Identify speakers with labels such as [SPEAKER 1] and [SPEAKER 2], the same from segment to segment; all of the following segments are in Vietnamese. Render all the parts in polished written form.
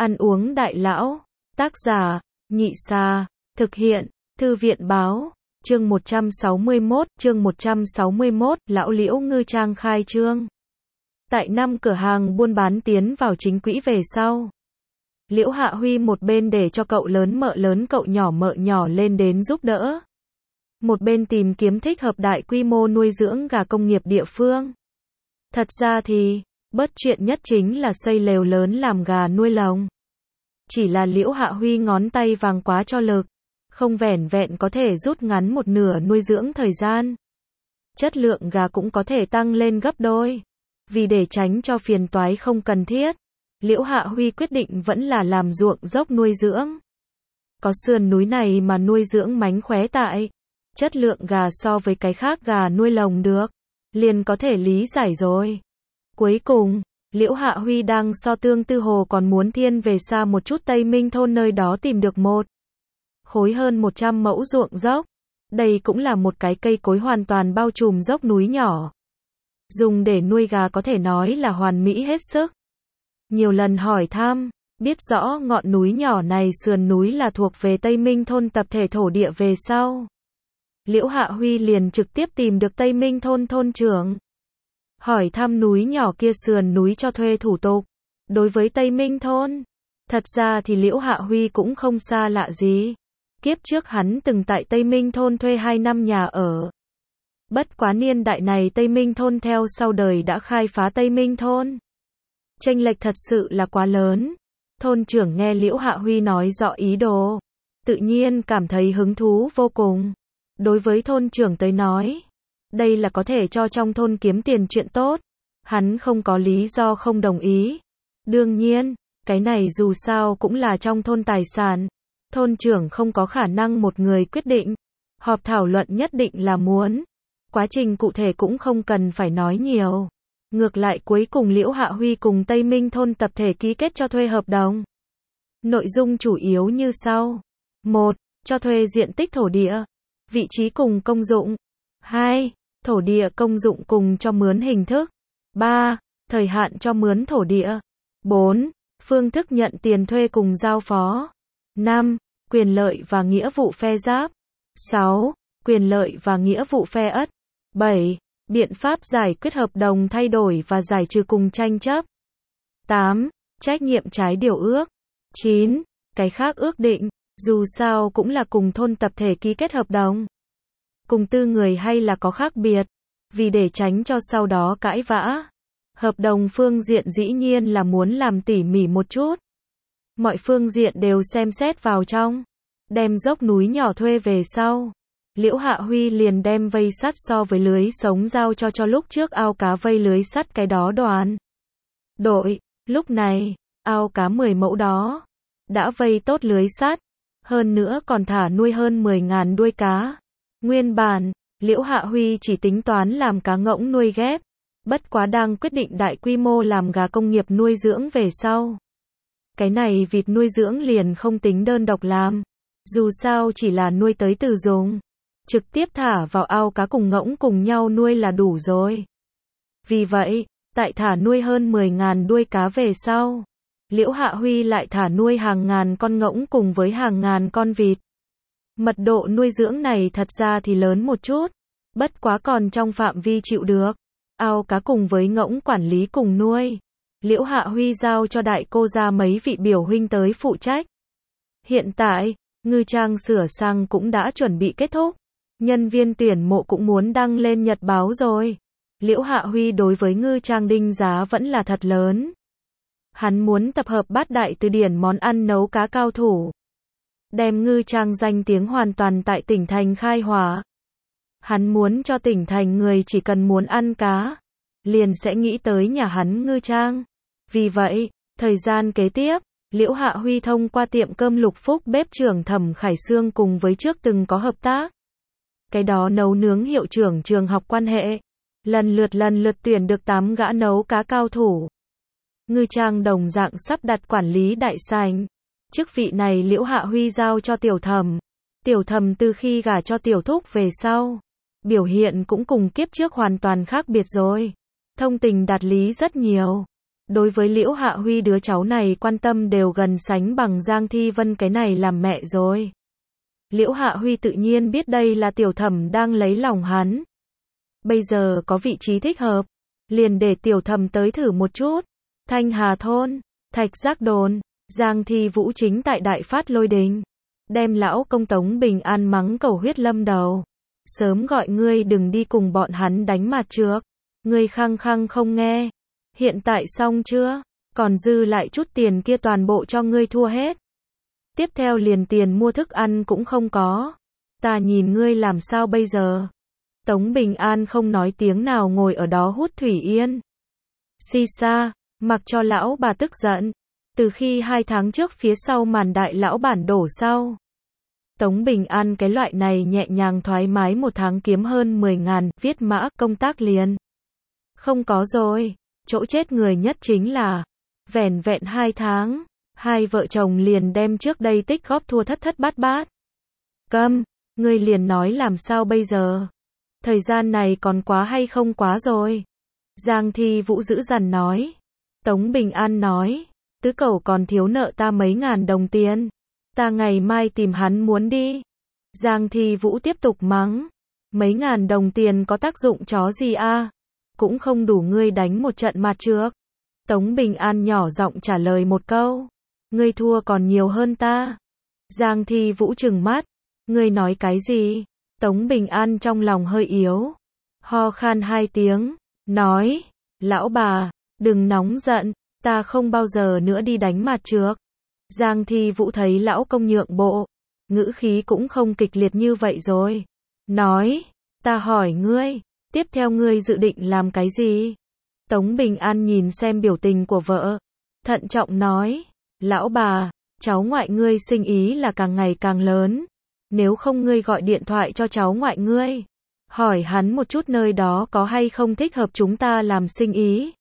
[SPEAKER 1] Ăn uống đại lão. Tác giả, Nhị Sa. Thực hiện, Thư viện báo. Chương 161, Lão Liễu Ngư Trang khai trương. Tại 5 cửa hàng buôn bán tiến vào chính quỹ về sau. Liễu Hạ Huy một bên để cho cậu lớn cậu nhỏ mợ nhỏ lên đến giúp đỡ. Một bên tìm kiếm thích hợp đại quy mô nuôi dưỡng gà công nghiệp địa phương. Thật ra thì, bớt chuyện nhất chính là xây lều lớn làm gà nuôi lồng. Chỉ là Liễu Hạ Huy ngón tay vàng quá cho lực, không vẻn vẹn có thể rút ngắn một nửa nuôi dưỡng thời gian. Chất lượng gà cũng có thể tăng lên gấp đôi. Vì để tránh cho phiền toái không cần thiết, Liễu Hạ Huy quyết định vẫn là làm ruộng dốc nuôi dưỡng. Có sườn núi này mà nuôi dưỡng mánh khóe tại, chất lượng gà so với cái khác gà nuôi lồng được, liền có thể lý giải rồi. Cuối cùng, Liễu Hạ Huy đang so tương tư hồ còn muốn thiên về xa một chút Tây Minh thôn nơi đó tìm được một khối hơn 100 mẫu ruộng dốc. Đây cũng là một cái cây cối hoàn toàn bao trùm dốc núi nhỏ. Dùng để nuôi gà có thể nói là hoàn mỹ hết sức. Nhiều lần hỏi thăm, biết rõ ngọn núi nhỏ này sườn núi là thuộc về Tây Minh thôn tập thể thổ địa về sau. Liễu Hạ Huy liền trực tiếp tìm được Tây Minh thôn thôn trưởng. Hỏi thăm núi nhỏ kia sườn núi cho thuê thủ tục. Đối với Tây Minh thôn, thật ra thì Liễu Hạ Huy cũng không xa lạ gì. Kiếp trước hắn từng tại Tây Minh thôn thuê 2 năm nhà ở. Bất quá niên đại này Tây Minh thôn theo sau đời đã khai phá Tây Minh thôn. Chênh lệch thật sự là quá lớn. Thôn trưởng nghe Liễu Hạ Huy nói rõ ý đồ, tự nhiên cảm thấy hứng thú vô cùng. Đối với thôn trưởng tới nói, đây là có thể cho trong thôn kiếm tiền chuyện tốt. Hắn không có lý do không đồng ý. Đương nhiên, cái này dù sao cũng là trong thôn tài sản. Thôn trưởng không có khả năng một người quyết định. Họp thảo luận nhất định là muốn. Quá trình cụ thể cũng không cần phải nói nhiều. Ngược lại cuối cùng Liễu Hạ Huy cùng Tây Minh thôn tập thể ký kết cho thuê hợp đồng. Nội dung chủ yếu như sau. 1. Cho thuê diện tích thổ địa, vị trí cùng công dụng. 2. Thổ địa công dụng cùng cho mướn hình thức. 3. Thời hạn cho mướn thổ địa. 4. Phương thức nhận tiền thuê cùng giao phó. 5. Quyền lợi và nghĩa vụ phe giáp. 6. Quyền lợi và nghĩa vụ phe ất. 7. Biện pháp giải quyết hợp đồng thay đổi và giải trừ cùng tranh chấp. 8. Trách nhiệm trái điều ước. 9. Cái khác ước định, dù sao cũng là cùng thôn tập thể ký kết hợp đồng. Cùng tư người hay là có khác biệt, vì để tránh cho sau đó cãi vã. Hợp đồng phương diện dĩ nhiên là muốn làm tỉ mỉ một chút. Mọi phương diện đều xem xét vào trong. Đem dốc núi nhỏ thuê về sau. Liễu Hạ Huy liền đem vây sắt so với lưới sống giao cho lúc trước ao cá vây lưới sắt cái đó đoàn đội. Lúc này, ao cá 10 mẫu đó đã vây tốt lưới sắt, hơn nữa còn thả nuôi hơn 10.000 đuôi cá. Nguyên bản, Liễu Hạ Huy chỉ tính toán làm cá ngỗng nuôi ghép, bất quá đang quyết định đại quy mô làm gà công nghiệp nuôi dưỡng về sau. Cái này vịt nuôi dưỡng liền không tính đơn độc làm, dù sao chỉ là nuôi tới từ dùng. Trực tiếp thả vào ao cá cùng ngỗng cùng nhau nuôi là đủ rồi. Vì vậy, tại thả nuôi hơn 10.000 đuôi cá về sau, Liễu Hạ Huy lại thả nuôi hàng ngàn con ngỗng cùng với hàng ngàn con vịt. Mật độ nuôi dưỡng này thật ra thì lớn một chút, bất quá còn trong phạm vi chịu được. Ao cá cùng với ngỗng quản lý cùng nuôi. Liễu Hạ Huy giao cho đại cô gia mấy vị biểu huynh tới phụ trách. Hiện tại, ngư trang sửa sang cũng đã chuẩn bị kết thúc. Nhân viên tuyển mộ cũng muốn đăng lên nhật báo rồi. Liễu Hạ Huy đối với ngư trang đinh giá vẫn là thật lớn. Hắn muốn tập hợp bát đại từ điển món ăn nấu cá cao thủ. Đem ngư trang danh tiếng hoàn toàn tại tỉnh thành khai hỏa. Hắn muốn cho tỉnh thành người chỉ cần muốn ăn cá, liền sẽ nghĩ tới nhà hắn ngư trang. Vì vậy, thời gian kế tiếp, Liễu Hạ Huy thông qua tiệm cơm Lục Phúc bếp trưởng Thẩm Khải Sương cùng với trước từng có hợp tác. Cái đó nấu nướng hiệu trưởng trường học quan hệ. Lần lượt tuyển được 8 gã nấu cá cao thủ. Ngư trang đồng dạng sắp đặt quản lý đại sảnh. Chức vị này Liễu Hạ Huy giao cho Tiểu Thẩm. Tiểu Thẩm từ khi gả cho Tiểu Thúc về sau, biểu hiện cũng cùng kiếp trước hoàn toàn khác biệt rồi. Thông tình đạt lý rất nhiều. Đối với Liễu Hạ Huy đứa cháu này quan tâm đều gần sánh bằng Giang Thi Vân cái này làm mẹ rồi. Liễu Hạ Huy tự nhiên biết đây là Tiểu Thẩm đang lấy lòng hắn. Bây giờ có vị trí thích hợp, liền để Tiểu Thẩm tới thử một chút. Thanh Hà Thôn, Thạch Giác Đồn, Giang Thi Vũ chính tại đại phát lôi đình. Đem lão công Tống Bình An mắng cầu huyết lâm đầu. Sớm gọi ngươi đừng đi cùng bọn hắn đánh mặt trước. Ngươi khăng khăng không nghe. Hiện tại xong chưa? Còn dư lại chút tiền kia toàn bộ cho ngươi thua hết. Tiếp theo liền tiền mua thức ăn cũng không có. Ta nhìn ngươi làm sao bây giờ? Tống Bình An không nói tiếng nào ngồi ở đó hút thủy yên. Si sa, mặc cho lão bà tức giận. Từ khi 2 tháng trước phía sau màn đại lão bản đổ sau. Tống Bình An cái loại này nhẹ nhàng thoải mái 1 tháng kiếm hơn 10.000, viết mã công tác liền. Không có rồi, chỗ chết người nhất chính là, vẻn vẹn 2 tháng, hai vợ chồng liền đem trước đây tích góp thua thất thất bát bát. Câm, ngươi liền nói làm sao bây giờ? Thời gian này còn quá hay không quá rồi? Giang Thi Vũ dữ dằn nói. Tống Bình An nói, tứ cẩu còn thiếu nợ ta mấy ngàn đồng tiền. Ta ngày mai tìm hắn muốn đi. Giang Thi Vũ tiếp tục mắng. Mấy ngàn đồng tiền có tác dụng chó gì a? Cũng không đủ ngươi đánh một trận mặt trước. Tống Bình An nhỏ giọng trả lời một câu. Ngươi thua còn nhiều hơn ta. Giang Thi Vũ trừng mắt. Ngươi nói cái gì? Tống Bình An trong lòng hơi yếu. Ho khan 2 tiếng. Nói. Lão bà, đừng nóng giận. Ta không bao giờ nữa đi đánh mặt trước. Giang Thi Vũ thấy lão công nhượng bộ. Ngữ khí cũng không kịch liệt như vậy rồi. Nói. Ta hỏi ngươi. Tiếp theo ngươi dự định làm cái gì? Tống Bình An nhìn xem biểu tình của vợ. Thận trọng nói. Lão bà, cháu ngoại ngươi sinh ý là càng ngày càng lớn. Nếu không ngươi gọi điện thoại cho cháu ngoại ngươi. Hỏi hắn một chút nơi đó có hay không thích hợp chúng ta làm sinh ý.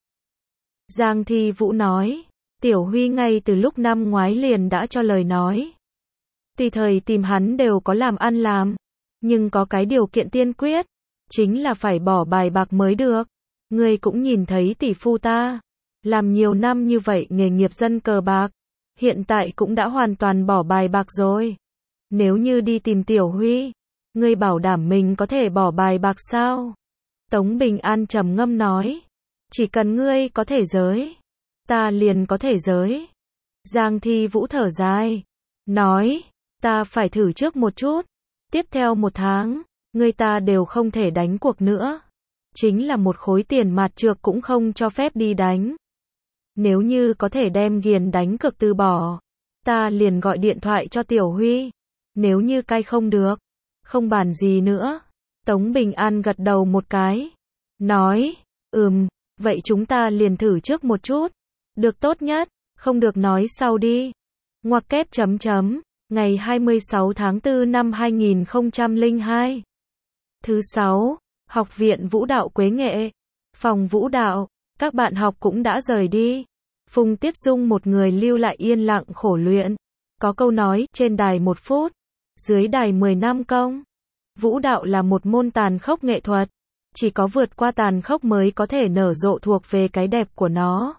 [SPEAKER 1] Giang Thi Vũ nói. Tiểu Huy ngay từ lúc năm ngoái liền đã cho lời nói. Tùy thời tìm hắn đều có làm ăn làm. Nhưng có cái điều kiện tiên quyết. Chính là phải bỏ bài bạc mới được. Ngươi cũng nhìn thấy tỷ phu ta. Làm nhiều năm như vậy nghề nghiệp dân cờ bạc. Hiện tại cũng đã hoàn toàn bỏ bài bạc rồi. Nếu như đi tìm Tiểu Huy. Ngươi bảo đảm mình có thể bỏ bài bạc sao? Tống Bình An trầm ngâm nói. Chỉ cần ngươi có thể giới. Ta liền có thể giới. Giang Thi Vũ thở dài. Nói. Ta phải thử trước một chút. Tiếp theo 1 tháng. Người ta đều không thể đánh cuộc nữa. Chính là một khối tiền mặt trược cũng không cho phép đi đánh. Nếu như có thể đem ghiền đánh cược từ bỏ. Ta liền gọi điện thoại cho Tiểu Huy. Nếu như cai không được. Không bàn gì nữa. Tống Bình An gật đầu một cái. Nói. Vậy chúng ta liền thử trước một chút. Được tốt nhất. Không được nói sau đi. Ngoặc kép chấm chấm. Ngày 26 tháng 4 năm 2002. Thứ 6. Học viện Vũ đạo Quế Nghệ. Phòng vũ đạo. Các bạn học cũng đã rời đi. Phùng Tiết Dung một người lưu lại yên lặng khổ luyện. Có câu nói, trên đài 1 phút, dưới đài 10 năm công. Vũ đạo là một môn tàn khốc nghệ thuật. Chỉ có vượt qua tàn khốc mới có thể nở rộ thuộc về cái đẹp của nó.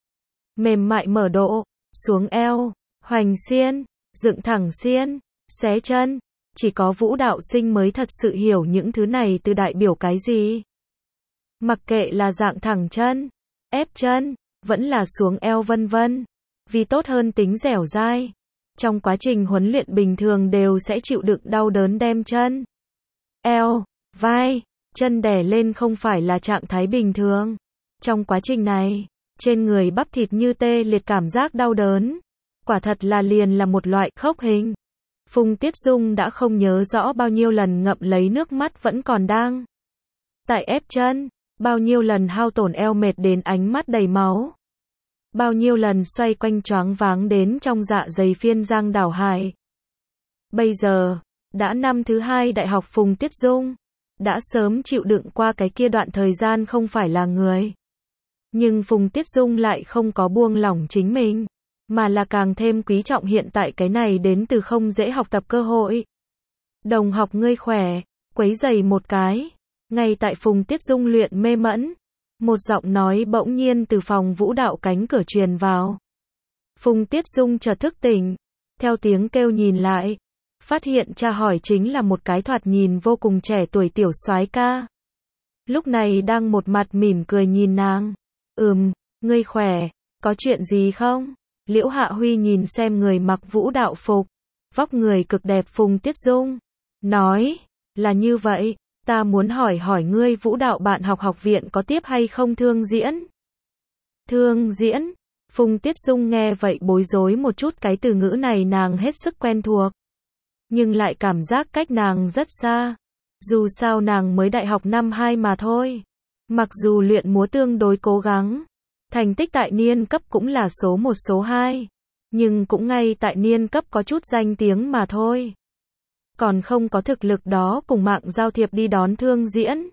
[SPEAKER 1] Mềm mại mở độ, xuống eo, hoành xiên, dựng thẳng xiên, xé chân. Chỉ có vũ đạo sinh mới thật sự hiểu những thứ này từ đại biểu cái gì. Mặc kệ là dạng thẳng chân, ép chân, vẫn là xuống eo vân vân. Vì tốt hơn tính dẻo dai. Trong quá trình huấn luyện bình thường đều sẽ chịu đựng đau đớn đem chân, eo, vai, chân đè lên không phải là trạng thái bình thường. Trong quá trình này, trên người bắp thịt như tê liệt cảm giác đau đớn. Quả thật là liền là một loại khốc hình. Phùng Tiết Dung đã không nhớ rõ bao nhiêu lần ngậm lấy nước mắt vẫn còn đang. Tại ép chân, bao nhiêu lần hao tổn eo mệt đến ánh mắt đầy máu. Bao nhiêu lần xoay quanh choáng váng đến trong dạ dày phiên giang đảo hải. Bây giờ, đã năm thứ 2 đại học Phùng Tiết Dung, đã sớm chịu đựng qua cái kia đoạn thời gian không phải là người. Nhưng Phùng Tiết Dung lại không có buông lỏng chính mình, mà là càng thêm quý trọng hiện tại cái này đến từ không dễ học tập cơ hội. Đồng học ngươi khỏe, quấy giày một cái. Ngay tại Phùng Tiết Dung luyện mê mẫn, Một giọng nói bỗng nhiên từ phòng vũ đạo cánh cửa truyền vào. Phùng Tiết Dung chợt thức tỉnh, theo tiếng kêu nhìn lại, phát hiện cha hỏi chính là một cái thoạt nhìn vô cùng trẻ tuổi tiểu soái ca. Lúc này đang một mặt mỉm cười nhìn nàng. Ngươi khỏe, có chuyện gì không? Liễu Hạ Huy nhìn xem người mặc vũ đạo phục, vóc người cực đẹp Phùng Tiết Dung, nói, là như vậy, ta muốn hỏi ngươi vũ đạo bạn học viện có tiếp hay không thương diễn? Thương diễn? Phùng Tiết Dung nghe vậy bối rối một chút, cái từ ngữ này nàng hết sức quen thuộc, nhưng lại cảm giác cách nàng rất xa. Dù sao nàng mới đại học năm 2 mà thôi. Mặc dù luyện múa tương đối cố gắng, thành tích tại niên cấp cũng là số 1 số 2, nhưng cũng ngay tại niên cấp có chút danh tiếng mà thôi. Còn không có thực lực đó cùng mạng giao thiệp đi đón thương diễn.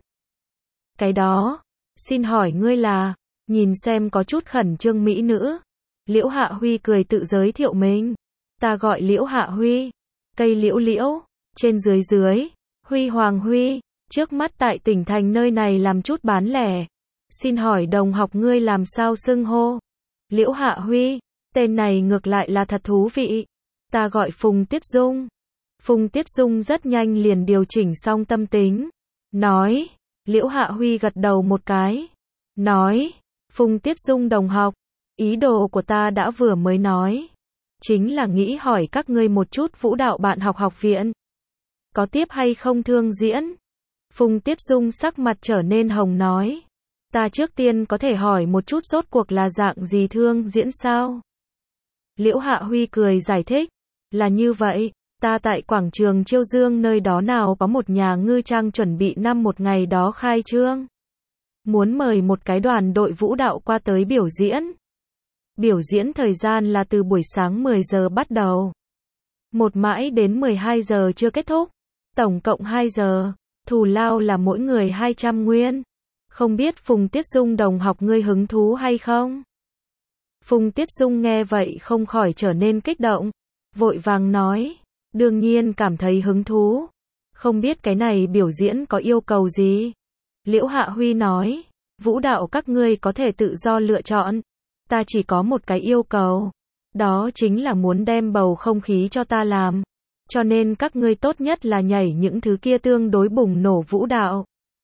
[SPEAKER 1] Cái đó, xin hỏi ngươi là, nhìn xem có chút khẩn trương mỹ nữ. Liễu Hạ Huy cười tự giới thiệu mình. Ta gọi Liễu Hạ Huy, cây liễu liễu, trên dưới dưới, Huy Hoàng Huy, trước mắt tại tỉnh thành nơi này làm chút bán lẻ. Xin hỏi đồng học ngươi làm sao xưng hô? Liễu Hạ Huy, tên này ngược lại là thật thú vị. Ta gọi Phùng Tiết Dung. Phùng Tiết Dung rất nhanh liền điều chỉnh xong tâm tính, nói. Liễu Hạ Huy gật đầu một cái, nói, Phùng Tiết Dung đồng học, ý đồ của ta đã vừa mới nói, chính là nghĩ hỏi các ngươi một chút vũ đạo bạn học viện có tiếp hay không thương diễn. Phùng Tiết Dung sắc mặt trở nên hồng nói, ta trước tiên có thể hỏi một chút rốt cuộc là dạng gì thương diễn sao? Liễu Hạ Huy cười giải thích, là như vậy, ta tại quảng trường Chiêu Dương nơi đó nào có một nhà ngư trang chuẩn bị năm một ngày đó khai trương. Muốn mời một cái đoàn đội vũ đạo qua tới biểu diễn. Biểu diễn thời gian là từ buổi sáng 10 giờ bắt đầu, một mãi đến 12 giờ chưa kết thúc, tổng cộng 2 giờ, thù lao là mỗi người 200 nguyên. Không biết Phùng Tiết Dung đồng học ngươi hứng thú hay không? Phùng Tiết Dung nghe vậy không khỏi trở nên kích động, vội vàng nói, đương nhiên cảm thấy hứng thú. Không biết cái này biểu diễn có yêu cầu gì? Liễu Hạ Huy nói, vũ đạo các ngươi có thể tự do lựa chọn. Ta chỉ có một cái yêu cầu, đó chính là muốn đem bầu không khí cho ta làm. Cho nên các ngươi tốt nhất là nhảy những thứ kia tương đối bùng nổ vũ đạo.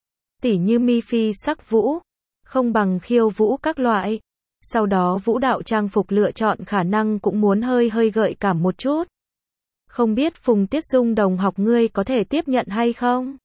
[SPEAKER 1] Tỉ như mi phi sắc vũ, không bằng khiêu vũ các loại. Sau đó vũ đạo trang phục lựa chọn khả năng cũng muốn hơi gợi cảm một chút. Không biết Phùng Tiết Dung đồng học ngươi có thể tiếp nhận hay không?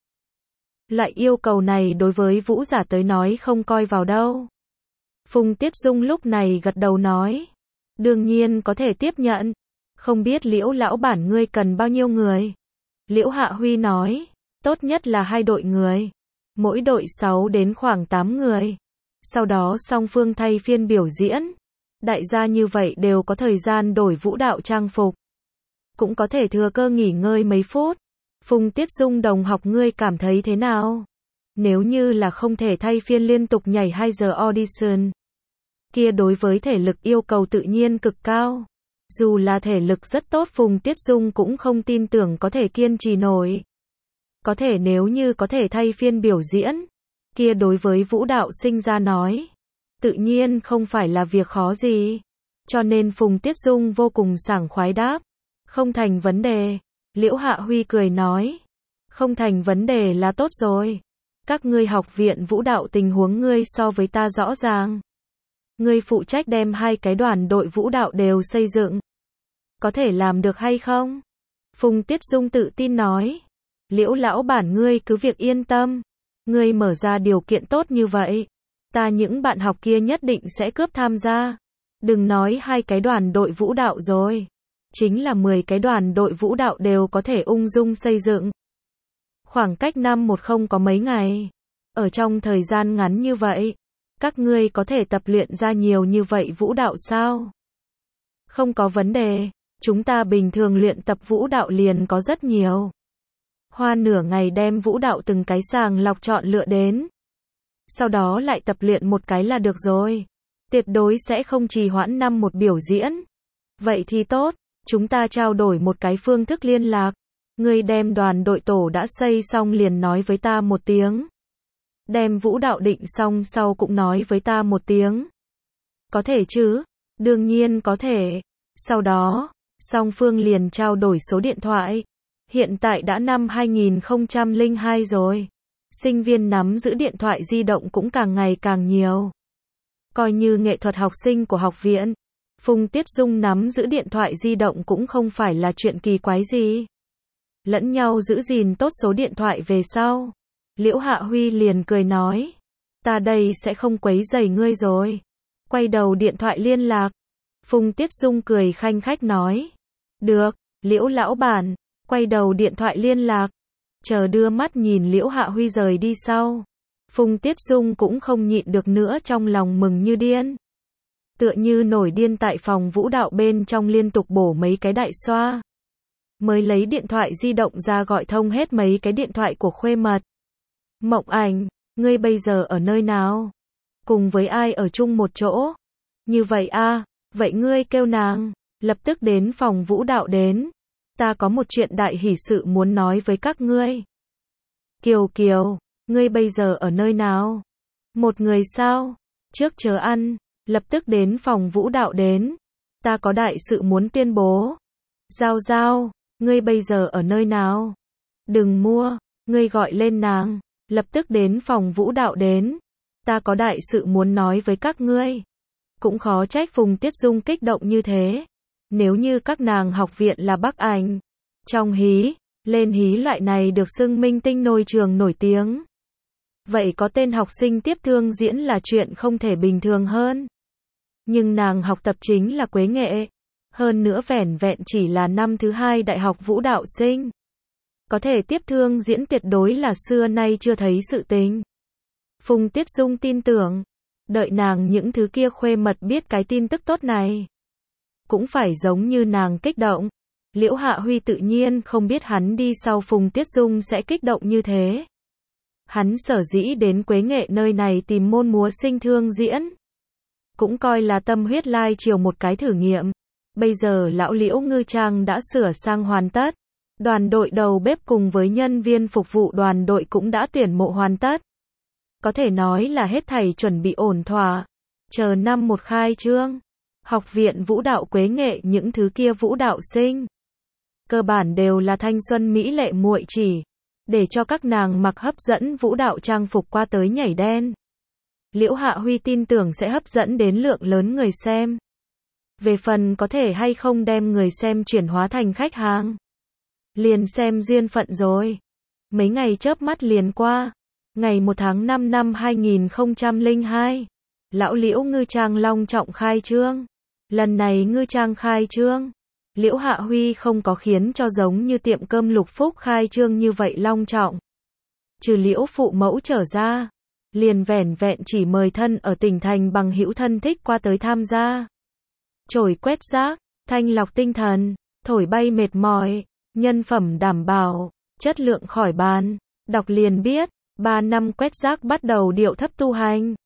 [SPEAKER 1] Lại yêu cầu này đối với vũ giả tới nói không coi vào đâu. Phùng Tiết Dung lúc này gật đầu nói, đương nhiên có thể tiếp nhận. Không biết Liễu lão bản ngươi cần bao nhiêu người? Liễu Hạ Huy nói, tốt nhất là 2 đội người, mỗi đội 6 đến khoảng 8 người. Sau đó song phương thay phiên biểu diễn. Đại gia như vậy đều có thời gian đổi vũ đạo trang phục, cũng có thể thừa cơ nghỉ ngơi mấy phút. Phùng Tiết Dung đồng học ngươi cảm thấy thế nào? Nếu như là không thể thay phiên liên tục nhảy 2 giờ audition, kia đối với thể lực yêu cầu tự nhiên cực cao. Dù là thể lực rất tốt Phùng Tiết Dung cũng không tin tưởng có thể kiên trì nổi. Có thể nếu như có thể thay phiên biểu diễn, kia đối với vũ đạo sinh ra nói, tự nhiên không phải là việc khó gì. Cho nên Phùng Tiết Dung vô cùng sảng khoái đáp, không thành vấn đề. Liễu Hạ Huy cười nói, không thành vấn đề là tốt rồi. Các ngươi học viện vũ đạo tình huống ngươi so với ta rõ ràng. Ngươi phụ trách đem 2 cái đoàn đội vũ đạo đều xây dựng. Có thể làm được hay không? Phùng Tiết Dung tự tin nói, Liễu lão bản ngươi cứ việc yên tâm. Ngươi mở ra điều kiện tốt như vậy, ta những bạn học kia nhất định sẽ cướp tham gia. Đừng nói 2 cái đoàn đội vũ đạo rồi, chính là 10 cái đoàn đội vũ đạo đều có thể ung dung xây dựng. Khoảng cách năm một không có mấy ngày, ở trong thời gian ngắn như vậy, các ngươi có thể tập luyện ra nhiều như vậy vũ đạo sao? Không có vấn đề, chúng ta bình thường luyện tập vũ đạo liền có rất nhiều. Hoa nửa ngày đem vũ đạo từng cái sàng lọc chọn lựa đến. Sau đó lại tập luyện một cái là được rồi. Tuyệt đối sẽ không trì hoãn năm một biểu diễn. Vậy thì tốt, chúng ta trao đổi một cái phương thức liên lạc. Ngươi đem đoàn đội tổ đã xây xong liền nói với ta một tiếng. đem vũ đạo định xong sau cũng nói với ta một tiếng. Có thể chứ? Đương nhiên có thể. Sau đó, song phương liền trao đổi số điện thoại. Hiện tại đã năm 2002 rồi. Sinh viên nắm giữ điện thoại di động cũng càng ngày càng nhiều. Coi như nghệ thuật học sinh của học viện, Phùng Tiết Dung nắm giữ điện thoại di động cũng không phải là chuyện kỳ quái gì. Lẫn nhau giữ gìn tốt số điện thoại về sau. Liễu Hạ Huy liền cười nói. Ta đây sẽ không quấy rầy ngươi rồi. Quay đầu điện thoại liên lạc. Phùng Tiết Dung cười khanh khách nói. Được, Liễu lão bản, quay đầu điện thoại liên lạc. Chờ đưa mắt nhìn Liễu Hạ Huy rời đi sau. Phùng Tiết Dung cũng không nhịn được nữa, trong lòng mừng như điên. Tựa như nổi điên tại phòng vũ đạo bên trong liên tục bổ mấy cái đại xoa. Mới lấy điện thoại di động ra gọi thông hết mấy cái điện thoại của khuê mật. Mộng Ảnh, ngươi bây giờ ở nơi nào? Cùng với ai ở chung một chỗ? Như vậy a, vậy ngươi kêu nàng lập tức đến phòng vũ đạo đến. Ta có một chuyện đại hỷ sự muốn nói với các ngươi. Kiều Kiều, ngươi bây giờ ở nơi nào? Một người sao? Trước chờ ăn, lập tức đến phòng vũ đạo đến. Ta có đại sự muốn tuyên bố. Giao Giao, ngươi bây giờ ở nơi nào? Đừng mua, ngươi gọi lên nàng, lập tức đến phòng vũ đạo đến. Ta có đại sự muốn nói với các ngươi. Cũng khó trách Phùng Tiết Dung kích động như thế. Nếu như các nàng học viện là Bắc Ảnh, trong hí, lên hí loại này được xưng minh tinh nôi trường nổi tiếng. Vậy có tên học sinh tiếp thương diễn là chuyện không thể bình thường hơn. Nhưng nàng học tập chính là Quế nghệ. Hơn nữa vẻn vẹn chỉ là năm thứ 2 đại học vũ đạo sinh. Có thể tiếp thương diễn tuyệt đối là xưa nay chưa thấy sự tình. Phùng Tiết Dung tin tưởng, đợi nàng những thứ kia khuê mật biết cái tin tức tốt này, cũng phải giống như nàng kích động. Liễu Hạ Huy tự nhiên không biết hắn đi sau Phùng Tiết Dung sẽ kích động như thế. Hắn sở dĩ đến Quế nghệ nơi này tìm môn múa sinh thương diễn, cũng coi là tâm huyết lai chiều một cái thử nghiệm. Bây giờ lão Liễu Ngư Trang đã sửa sang hoàn tất. Đoàn đội đầu bếp cùng với nhân viên phục vụ đoàn đội cũng đã tuyển mộ hoàn tất. Có thể nói là hết thảy chuẩn bị ổn thỏa. Chờ năm một khai trương, học viện vũ đạo Quế nghệ những thứ kia vũ đạo sinh cơ bản đều là thanh xuân mỹ lệ muội chỉ, để cho các nàng mặc hấp dẫn vũ đạo trang phục qua tới nhảy đen. Liễu Hạ Huy tin tưởng sẽ hấp dẫn đến lượng lớn người xem. Về phần có thể hay không đem người xem chuyển hóa thành khách hàng, liền xem duyên phận rồi. Mấy ngày chớp mắt liền qua. Ngày 1 tháng 5 năm 2002, lão Liễu Ngư Trang long trọng khai trương. Lần này Ngư Trang khai trương, Liễu Hạ Huy không có khiến cho giống như tiệm cơm Lục Phúc khai trương như vậy long trọng. Trừ Liễu phụ mẫu trở ra, liền vẻn vẹn chỉ mời thân ở tỉnh thành bằng hữu thân thích qua tới tham gia. Chổi quét rác, thanh lọc tinh thần, thổi bay mệt mỏi, nhân phẩm đảm bảo, chất lượng khỏi bàn. Đọc liền biết, 3 năm quét rác bắt đầu điệu thấp tu hành.